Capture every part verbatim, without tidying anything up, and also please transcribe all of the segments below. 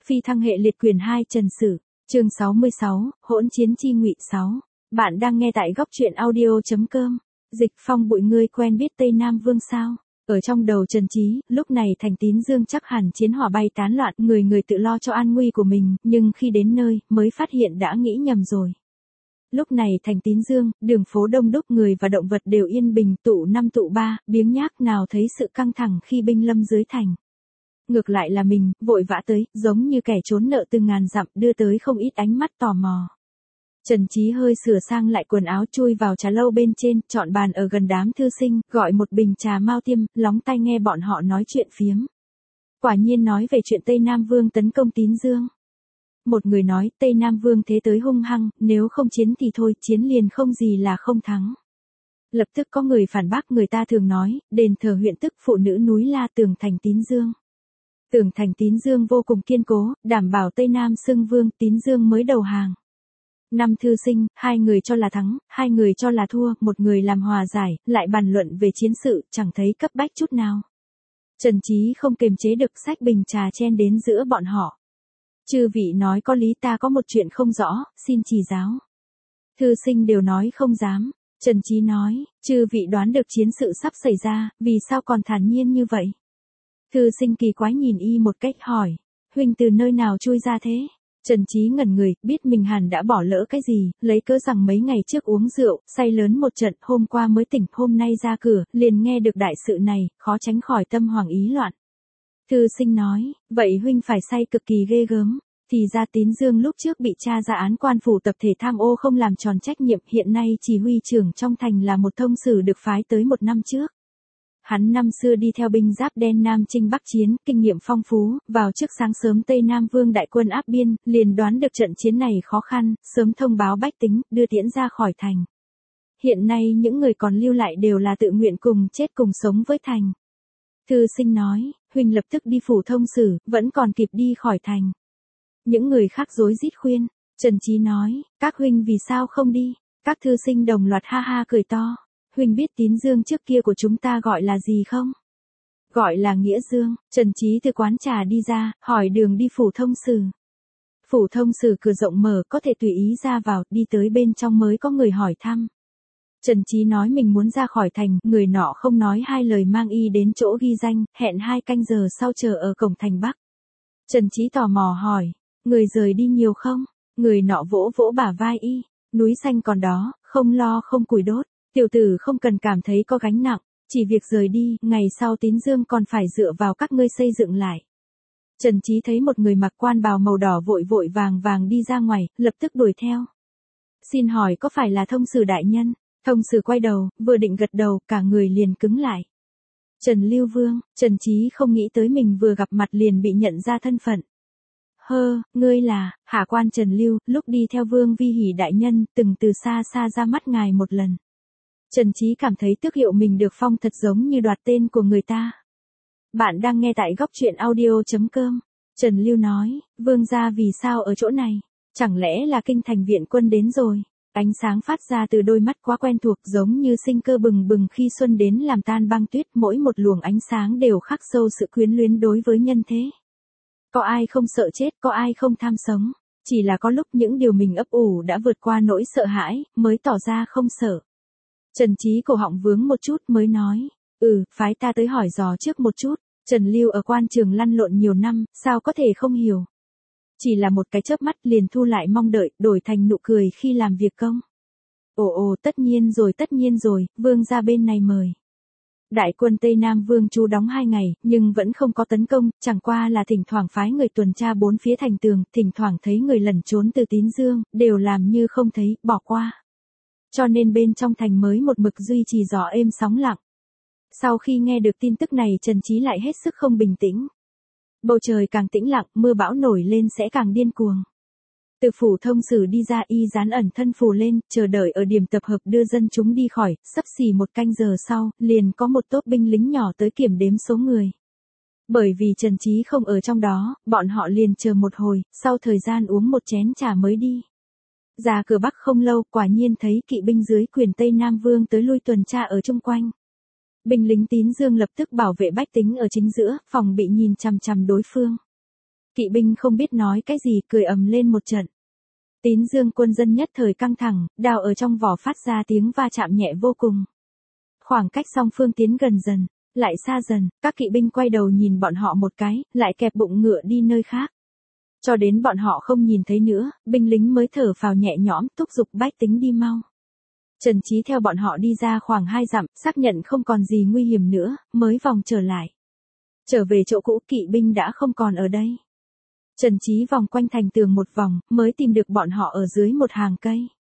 Phi thăng hệ liệt quyền hai Trần Sử, chương sáu mươi sáu, hỗn chiến chi ngụy sáu. Bạn đang nghe tại góc truyện audio.com. Dịch Phong bụi ngươi quen biết Tây Nam Vương sao? Ở trong đầu Trần Chí, lúc này Thành Tín Dương chắc hẳn chiến hỏa bay tán loạn, người người tự lo cho an nguy của mình, nhưng khi đến nơi, mới phát hiện đã nghĩ nhầm rồi. Lúc này Thành Tín Dương, đường phố đông đúc người và động vật đều yên bình, tụ năm tụ ba, biếng nhác nào thấy sự căng thẳng khi binh lâm dưới thành. Ngược lại là mình, vội vã tới, giống như kẻ trốn nợ từ ngàn dặm, đưa tới không ít ánh mắt tò mò. Trần Chí hơi sửa sang lại quần áo, chui vào trà lâu bên trên, chọn bàn ở gần đám thư sinh, gọi một bình trà mao tiêm, lóng tai nghe bọn họ nói chuyện phiếm. Quả nhiên nói về chuyện Tây Nam Vương tấn công Tín Dương. Một người nói, Tây Nam Vương thế tới hung hăng, nếu không chiến thì thôi, chiến liền không gì là không thắng. Lập tức có người phản bác, người ta thường nói, đền thờ huyện tức phụ nữ núi La tường thành Tín Dương. Tường thành Tín Dương vô cùng kiên cố, đảm bảo Tây Nam xưng vương, Tín Dương mới đầu hàng. Năm thư sinh, hai người cho là thắng, hai người cho là thua, một người làm hòa giải, lại bàn luận về chiến sự, chẳng thấy cấp bách chút nào. Trần Chí không kềm chế được, xách bình trà chen đến giữa bọn họ. Chư vị nói có lý, ta có một chuyện không rõ, xin chỉ giáo. Thư sinh đều nói không dám. Trần Chí nói, chư vị đoán được chiến sự sắp xảy ra, vì sao còn thản nhiên như vậy? Thư sinh kỳ quái nhìn y một cách hỏi, huynh từ nơi nào chui ra thế? Trần Chí ngẩn người, biết mình hẳn đã bỏ lỡ cái gì, lấy cớ rằng mấy ngày trước uống rượu, say lớn một trận, hôm qua mới tỉnh, hôm nay ra cửa, liền nghe được đại sự này, khó tránh khỏi tâm hoàng ý loạn. Thư sinh nói, vậy huynh phải say cực kỳ ghê gớm. Thì ra Tín Dương lúc trước bị tra ra án quan phủ tập thể tham ô không làm tròn trách nhiệm, hiện nay chỉ huy trưởng trong thành là một thông sử được phái tới một năm trước. Hắn năm xưa đi theo binh giáp đen Nam Chinh Bắc chiến, kinh nghiệm phong phú, vào trước sáng sớm Tây Nam Vương đại quân áp biên, liền đoán được trận chiến này khó khăn, sớm thông báo bách tính, đưa tiễn ra khỏi thành. Hiện nay những người còn lưu lại đều là tự nguyện cùng chết cùng sống với thành. Thư sinh nói, huynh lập tức đi phủ thông sử, vẫn còn kịp đi khỏi thành. Những người khác rối rít khuyên. Trần Chí nói, các huynh vì sao không đi? Các thư sinh đồng loạt ha ha cười to. Huynh biết Tín Dương trước kia của chúng ta gọi là gì không? Gọi là Nghĩa Dương. Trần Chí từ quán trà đi ra, hỏi đường đi phủ thông sử. Phủ thông sử cửa rộng mở, có thể tùy ý ra vào, đi tới bên trong mới có người hỏi thăm. Trần Chí nói mình muốn ra khỏi thành, người nọ không nói hai lời mang y đến chỗ ghi danh, hẹn hai canh giờ sau chờ ở cổng thành Bắc. Trần Chí tò mò hỏi, người rời đi nhiều không? Người nọ vỗ vỗ bả vai y, núi xanh còn đó, không lo không củi đốt. Tiểu tử không cần cảm thấy có gánh nặng, chỉ việc rời đi, ngày sau Tín Dương còn phải dựa vào các ngươi xây dựng lại. Trần Chí thấy một người mặc quan bào màu đỏ vội vội vàng vàng đi ra ngoài, lập tức đuổi theo. Xin hỏi có phải là thông sử đại nhân? Thông sử quay đầu, vừa định gật đầu, cả người liền cứng lại. Trần Lưu Vương. Trần Chí không nghĩ tới mình vừa gặp mặt liền bị nhận ra thân phận. Hơ, ngươi là, hạ quan Trần Lưu, lúc đi theo Vương Vi Hỉ đại nhân, từng từ xa xa ra mắt ngài một lần. Trần Chí cảm thấy tước hiệu mình được phong thật giống như đoạt tên của người ta. Bạn đang nghe tại góc truyện audio.com. Trần Lưu nói, vương gia vì sao ở chỗ này? Chẳng lẽ là kinh thành viện quân đến rồi? Ánh sáng phát ra từ đôi mắt quá quen thuộc, giống như sinh cơ bừng bừng khi xuân đến làm tan băng tuyết, mỗi một luồng ánh sáng đều khắc sâu sự quyến luyến đối với nhân thế. Có ai không sợ chết, có ai không tham sống? Chỉ là có lúc những điều mình ấp ủ đã vượt qua nỗi sợ hãi, mới tỏ ra không sợ. Trần Chí cổ họng vướng một chút mới nói, ừ, phái ta tới hỏi dò trước một chút. Trần Lưu ở quan trường lăn lộn nhiều năm, sao có thể không hiểu? Chỉ là một cái chớp mắt liền thu lại mong đợi, đổi thành nụ cười khi làm việc công. Ồ ồ, tất nhiên rồi, tất nhiên rồi, vương gia bên này mời. Đại quân Tây Nam Vương trú đóng hai ngày, nhưng vẫn không có tấn công, chẳng qua là thỉnh thoảng phái người tuần tra bốn phía thành tường, thỉnh thoảng thấy người lẩn trốn từ Tín Dương, đều làm như không thấy, bỏ qua. Cho nên bên trong thành mới một mực duy trì gió êm sóng lặng. Sau khi nghe được tin tức này Trần Chí lại hết sức không bình tĩnh. Bầu trời càng tĩnh lặng, mưa bão nổi lên sẽ càng điên cuồng. Từ phủ thông sử đi ra y dán ẩn thân phù lên, chờ đợi ở điểm tập hợp đưa dân chúng đi khỏi, sắp xỉ một canh giờ sau, liền có một tốp binh lính nhỏ tới kiểm đếm số người. Bởi vì Trần Chí không ở trong đó, bọn họ liền chờ một hồi, sau thời gian uống một chén trà mới đi. Ra cửa Bắc không lâu, quả nhiên thấy kỵ binh dưới quyền Tây Nam Vương tới lui tuần tra ở chung quanh. Binh lính Tín Dương lập tức bảo vệ bách tính ở chính giữa, phòng bị nhìn chằm chằm đối phương. Kỵ binh không biết nói cái gì, cười ầm lên một trận. Tín Dương quân dân nhất thời căng thẳng, đao ở trong vỏ phát ra tiếng va chạm nhẹ vô cùng. Khoảng cách song phương tiến gần dần, lại xa dần, các kỵ binh quay đầu nhìn bọn họ một cái, lại kẹp bụng ngựa đi nơi khác. Cho đến bọn họ không nhìn thấy nữa, binh lính mới thở phào nhẹ nhõm, thúc giục bách tính đi mau. Trần Chí theo bọn họ đi ra khoảng hai dặm, xác nhận không còn gì nguy hiểm nữa, mới vòng trở lại. Trở về chỗ cũ, kỵ binh đã không còn ở đây. Trần Chí vòng quanh thành tường một vòng, mới tìm được bọn họ ở dưới một hàng cây.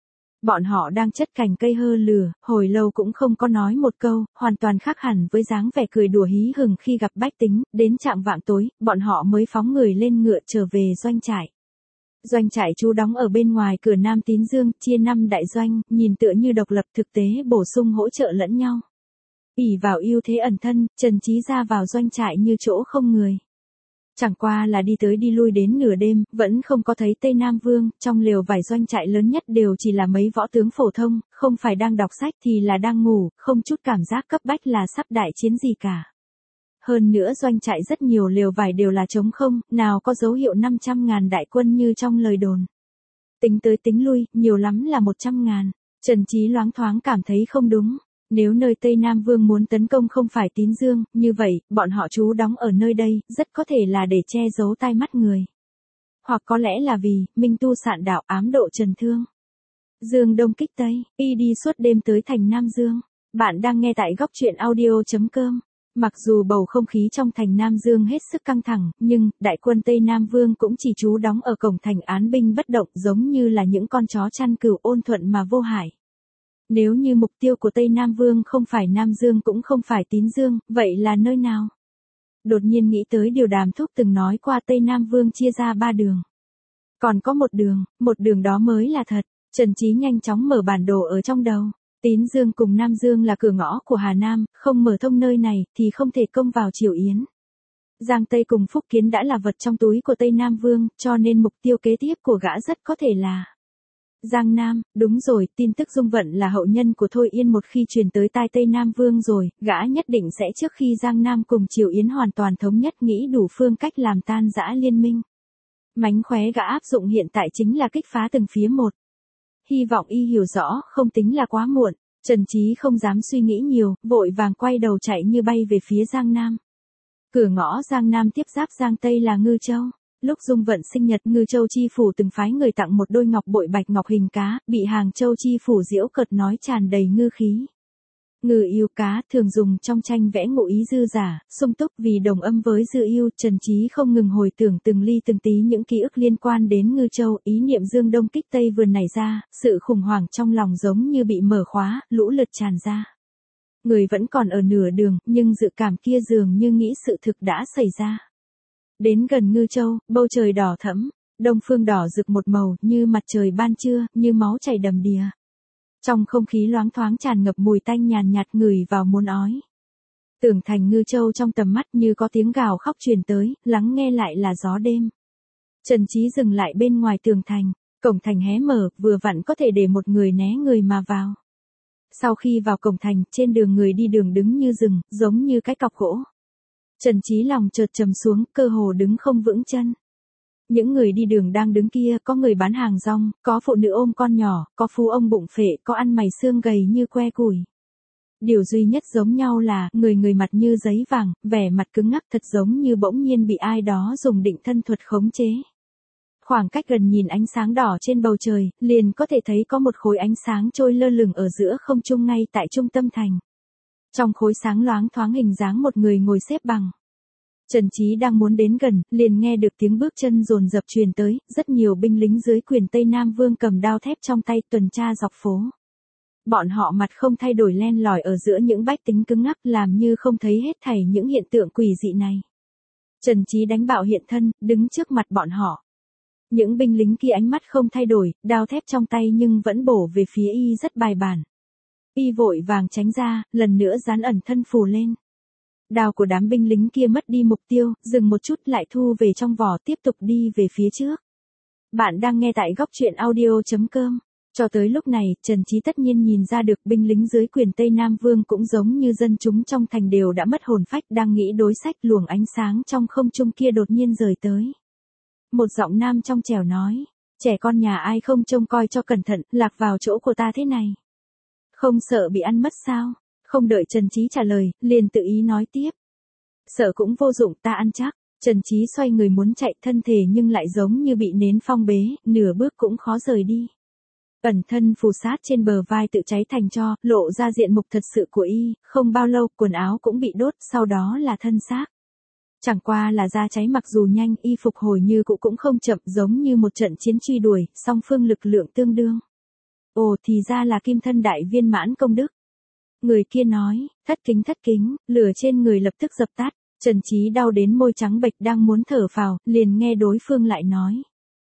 Bọn họ đang chất cành cây hơ lửa, hồi lâu cũng không có nói một câu, hoàn toàn khác hẳn với dáng vẻ cười đùa hí hửng khi gặp bách tính. Đến chạng vạng tối, bọn họ mới phóng người lên ngựa trở về doanh trại. Doanh trại trú đóng ở bên ngoài cửa Nam Tín Dương, chia năm đại doanh, nhìn tựa như độc lập, thực tế bổ sung hỗ trợ lẫn nhau. ỷ vào ưu thế ẩn thân, Trần Chí ra vào doanh trại như chỗ không người. Chẳng qua là đi tới đi lui đến nửa đêm, vẫn không có thấy Tây Nam Vương, trong lều vải doanh trại lớn nhất đều chỉ là mấy võ tướng phổ thông, không phải đang đọc sách thì là đang ngủ, không chút cảm giác cấp bách là sắp đại chiến gì cả. Hơn nữa doanh trại rất nhiều lều vải đều là trống không, nào có dấu hiệu năm trăm ngàn đại quân như trong lời đồn. Tính tới tính lui, nhiều lắm là một trăm ngàn. Trần Chí loáng thoáng cảm thấy không đúng. Nếu nơi Tây Nam Vương muốn tấn công không phải Tín Dương, như vậy, bọn họ trú đóng ở nơi đây, rất có thể là để che giấu tai mắt người. Hoặc có lẽ là vì, Minh Tu sạn đạo ám độ Trần Thương. Dương Đông kích Tây, y đi suốt đêm tới thành Nam Dương. Bạn đang nghe tại góc truyện audio.com. Mặc dù bầu không khí trong thành Nam Dương hết sức căng thẳng, nhưng, đại quân Tây Nam Vương cũng chỉ trú đóng ở cổng thành án binh bất động giống như là những con chó chăn cừu ôn thuận mà vô hại. Nếu như mục tiêu của Tây Nam Vương không phải Nam Dương cũng không phải Tín Dương, vậy là nơi nào? Đột nhiên nghĩ tới điều Đàm Thúc từng nói qua Tây Nam Vương chia ra ba đường. Còn có một đường, một đường đó mới là thật. Trần Chí nhanh chóng mở bản đồ ở trong đầu. Tín Dương cùng Nam Dương là cửa ngõ của Hà Nam, không mở thông nơi này thì không thể công vào Triều Yến. Giang Tây cùng Phúc Kiến đã là vật trong túi của Tây Nam Vương, cho nên mục tiêu kế tiếp của gã rất có thể là Giang Nam. Đúng rồi, tin tức Dung Vận là hậu nhân của Thôi Yên một khi truyền tới tai Tây Nam Vương rồi, gã nhất định sẽ trước khi Giang Nam cùng Triều Yến hoàn toàn thống nhất nghĩ đủ phương cách làm tan rã liên minh. Mánh khóe gã áp dụng hiện tại chính là kích phá từng phía một. Hy vọng y hiểu rõ, không tính là quá muộn. Trần Chí không dám suy nghĩ nhiều, vội vàng quay đầu chạy như bay về phía Giang Nam. Cửa ngõ Giang Nam tiếp giáp Giang Tây là Ngư Châu. Lúc Dung Vận sinh nhật, Ngư Châu chi phủ từng phái người tặng một đôi ngọc bội bạch ngọc hình cá, bị Hàng Châu chi phủ giễu cợt nói tràn đầy ngư khí. Ngư yêu cá thường dùng trong tranh vẽ ngụ ý dư giả, sung túc vì đồng âm với dư yêu. Trần Chí không ngừng hồi tưởng từng ly từng tí những ký ức liên quan đến Ngư Châu, ý niệm Dương Đông kích Tây vườn nảy ra, sự khủng hoảng trong lòng giống như bị mở khóa, lũ lượt tràn ra. Người vẫn còn ở nửa đường, nhưng dự cảm kia dường như nghĩ sự thực đã xảy ra. Đến gần Ngư Châu, bầu trời đỏ thẫm, đông phương đỏ rực một màu, như mặt trời ban trưa, như máu chảy đầm đìa. Trong không khí loáng thoáng tràn ngập mùi tanh nhàn nhạt ngửi vào muốn ói. Tưởng thành Ngư Châu trong tầm mắt như có tiếng gào khóc truyền tới, lắng nghe lại là gió đêm. Trần Chí dừng lại bên ngoài tường thành, cổng thành hé mở, vừa vặn có thể để một người né người mà vào. Sau khi vào cổng thành, trên đường người đi đường đứng như rừng, giống như cái cọc gỗ. Trần Chí lòng chợt trầm xuống, cơ hồ đứng không vững chân. Những người đi đường đang đứng kia, có người bán hàng rong, có phụ nữ ôm con nhỏ, có phú ông bụng phệ, có ăn mày xương gầy như que củi. Điều duy nhất giống nhau là, người người mặt như giấy vàng, vẻ mặt cứng ngắc thật giống như bỗng nhiên bị ai đó dùng định thân thuật khống chế. Khoảng cách gần nhìn ánh sáng đỏ trên bầu trời, liền có thể thấy có một khối ánh sáng trôi lơ lửng ở giữa không trung ngay tại trung tâm thành. Trong khối sáng loáng thoáng hình dáng một người ngồi xếp bằng. Trần Chí đang muốn đến gần, liền nghe được tiếng bước chân dồn dập truyền tới, rất nhiều binh lính dưới quyền Tây Nam Vương cầm đao thép trong tay tuần tra dọc phố. Bọn họ mặt không thay đổi len lỏi ở giữa những bách tính cứng ngắc làm như không thấy hết thảy những hiện tượng quỷ dị này. Trần Chí đánh bạo hiện thân, đứng trước mặt bọn họ. Những binh lính kia ánh mắt không thay đổi, đao thép trong tay nhưng vẫn bổ về phía y rất bài bản. Y vội vàng tránh ra, lần nữa dán ẩn thân phù lên. Đao của đám binh lính kia mất đi mục tiêu, dừng một chút lại thu về trong vỏ tiếp tục đi về phía trước. Bạn đang nghe tại góc truyện audio.com. Cho tới lúc này, Trần Chí tất nhiên nhìn ra được binh lính dưới quyền Tây Nam Vương cũng giống như dân chúng trong thành đều đã mất hồn phách đang nghĩ đối sách luồng ánh sáng trong không trung kia đột nhiên rời tới. một giọng nam trong trẻo nói. Trẻ con nhà ai không trông coi cho cẩn thận, lạc vào chỗ của ta thế này. Không sợ bị ăn mất sao? Không đợi Trần Chí trả lời, liền tự ý nói tiếp. Sợ cũng vô dụng, ta ăn chắc. Trần Chí xoay người muốn chạy, thân thể nhưng lại giống như bị nến phong bế, nửa bước cũng khó rời đi. Ẩn thân phù sát trên bờ vai tự cháy thành tro, lộ ra diện mục thật sự của y, không bao lâu quần áo cũng bị đốt, sau đó là thân xác. Chẳng qua là da cháy mặc dù nhanh, y phục hồi như cũ cũng không chậm, giống như một trận chiến truy đuổi, song phương lực lượng tương đương. Ồ, thì ra là kim thân đại viên mãn công đức. Người kia nói, thất kính thất kính, lửa trên người lập tức dập tắt. Trần Chí đau đến môi trắng bệch đang muốn thở phào, liền nghe đối phương lại nói.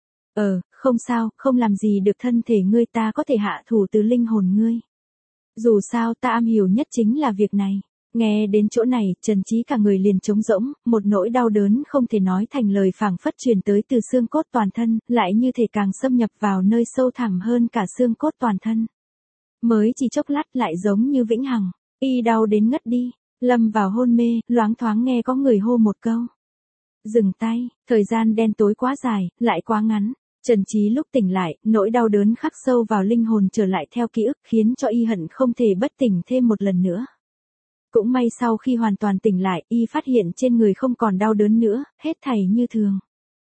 Ờ, không sao, không làm gì được thân thể ngươi, ta có thể hạ thủ từ linh hồn ngươi. Dù sao ta am hiểu nhất chính là việc này. Nghe đến chỗ này, Trần Chí cả người liền trống rỗng, một nỗi đau đớn không thể nói thành lời phảng phất truyền tới từ xương cốt toàn thân, lại như thể càng xâm nhập vào nơi sâu thẳm hơn cả xương cốt toàn thân. Mới chỉ chốc lát lại giống như vĩnh hằng, y đau đến ngất đi, lâm vào hôn mê, loáng thoáng nghe có người hô một câu. Dừng tay, thời gian đen tối quá dài, lại quá ngắn. Trần Chí lúc tỉnh lại, nỗi đau đớn khắc sâu vào linh hồn trở lại theo ký ức khiến cho y hận không thể bất tỉnh thêm một lần nữa. Cũng may sau khi hoàn toàn tỉnh lại, y phát hiện trên người không còn đau đớn nữa, hết thảy như thường.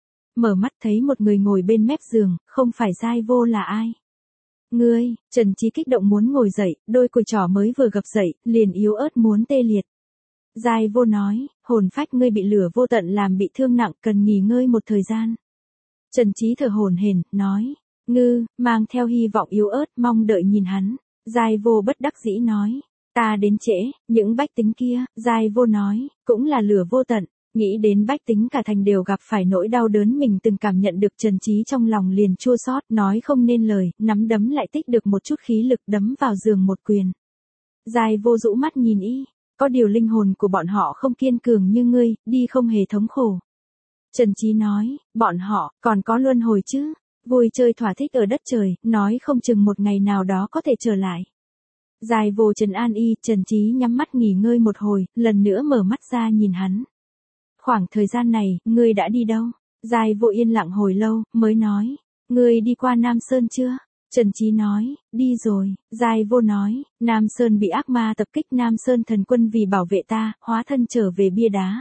Mở mắt thấy một người ngồi bên mép giường, không phải Giai Vô là ai. Ngươi, Trần Chí kích động muốn ngồi dậy, đôi cùi trỏ mới vừa gập dậy, liền yếu ớt muốn tê liệt. Giai Vô nói, hồn phách ngươi bị lửa vô tận làm bị thương nặng, cần nghỉ ngơi một thời gian. Trần Chí thở hổn hển, nói, ngư, mang theo hy vọng yếu ớt, mong đợi nhìn hắn. Giai Vô bất đắc dĩ nói, ta đến trễ, những bách tính kia, Giai Vô nói, cũng là lửa vô tận. Nghĩ đến bách tính cả thành đều gặp phải nỗi đau đớn mình từng cảm nhận được, Trần Chí trong lòng liền chua xót, nói không nên lời, nắm đấm lại tích được một chút khí lực đấm vào giường một quyền. Giai Vô rũ mắt nhìn y, có điều linh hồn của bọn họ không kiên cường như ngươi, đi không hề thống khổ. Trần Chí nói, bọn họ, còn có luân hồi chứ, vui chơi thỏa thích ở đất trời, nói không chừng một ngày nào đó có thể trở lại. Giai Vô trấn an y, Trần Chí nhắm mắt nghỉ ngơi một hồi, lần nữa mở mắt ra nhìn hắn. Khoảng thời gian này, ngươi đã đi đâu? Giai Vô yên lặng hồi lâu, mới nói, ngươi đi qua Nam Sơn chưa? Trần Chí nói, đi rồi. Giai Vô nói, Nam Sơn bị ác ma tập kích, Nam Sơn thần quân vì bảo vệ ta, hóa thân trở về bia đá.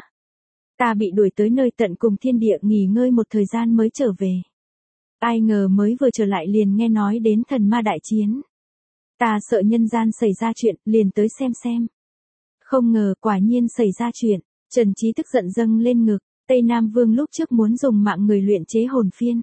Ta bị đuổi tới nơi tận cùng thiên địa, nghỉ ngơi một thời gian mới trở về. Ai ngờ mới vừa trở lại liền nghe nói đến thần ma đại chiến. Ta sợ nhân gian xảy ra chuyện, liền tới xem xem. Không ngờ quả nhiên xảy ra chuyện. Trần Chí tức giận dâng lên ngực, Tây Nam Vương lúc trước muốn dùng mạng người luyện chế hồn phiên.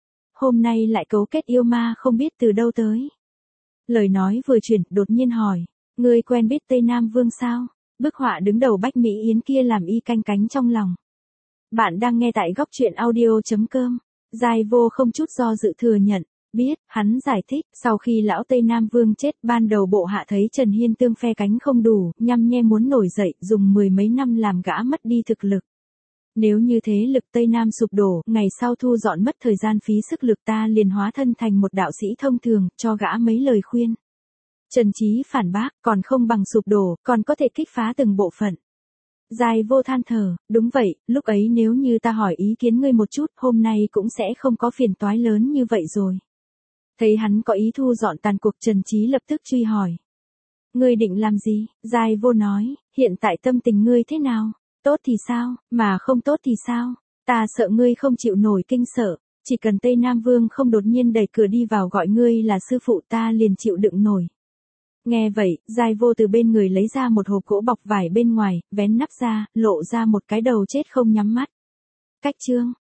Hôm nay lại cấu kết yêu ma không biết từ đâu tới. Lời nói vừa chuyển, đột nhiên hỏi, ngươi quen biết Tây Nam Vương sao? Bức họa đứng đầu Bách Mỹ Yến kia làm y canh cánh trong lòng. Bạn đang nghe tại góc truyện audio chấm com. Giai Vô không chút do dự thừa nhận, biết, hắn giải thích, sau khi lão Tây Nam Vương chết, ban đầu bộ hạ thấy Trần Hiên Tương phe cánh không đủ, nhăm nhe muốn nổi dậy, dùng mười mấy năm làm gã mất đi thực lực. Nếu như thế lực Tây Nam sụp đổ, ngày sau thu dọn mất thời gian phí sức lực, ta liền hóa thân thành một đạo sĩ thông thường, cho gã mấy lời khuyên. Trần Chí phản bác, còn không bằng sụp đổ, còn có thể kích phá từng bộ phận. Giai Vô than thở, đúng vậy, lúc ấy nếu như ta hỏi ý kiến ngươi một chút, hôm nay cũng sẽ không có phiền toái lớn như vậy rồi. Thấy hắn có ý thu dọn tàn cuộc, Trần Chí lập tức truy hỏi. Ngươi định làm gì? Giai Vô nói, hiện tại tâm tình ngươi thế nào? Tốt thì sao, mà không tốt thì sao? Ta sợ ngươi không chịu nổi kinh sợ, chỉ cần Tây Nam Vương không đột nhiên đẩy cửa đi vào gọi ngươi là sư phụ, ta liền chịu đựng nổi. Nghe vậy, Giai Vô từ bên người lấy ra một hộp gỗ bọc vải bên ngoài, vén nắp ra, lộ ra một cái đầu chết không nhắm mắt. Cách chương,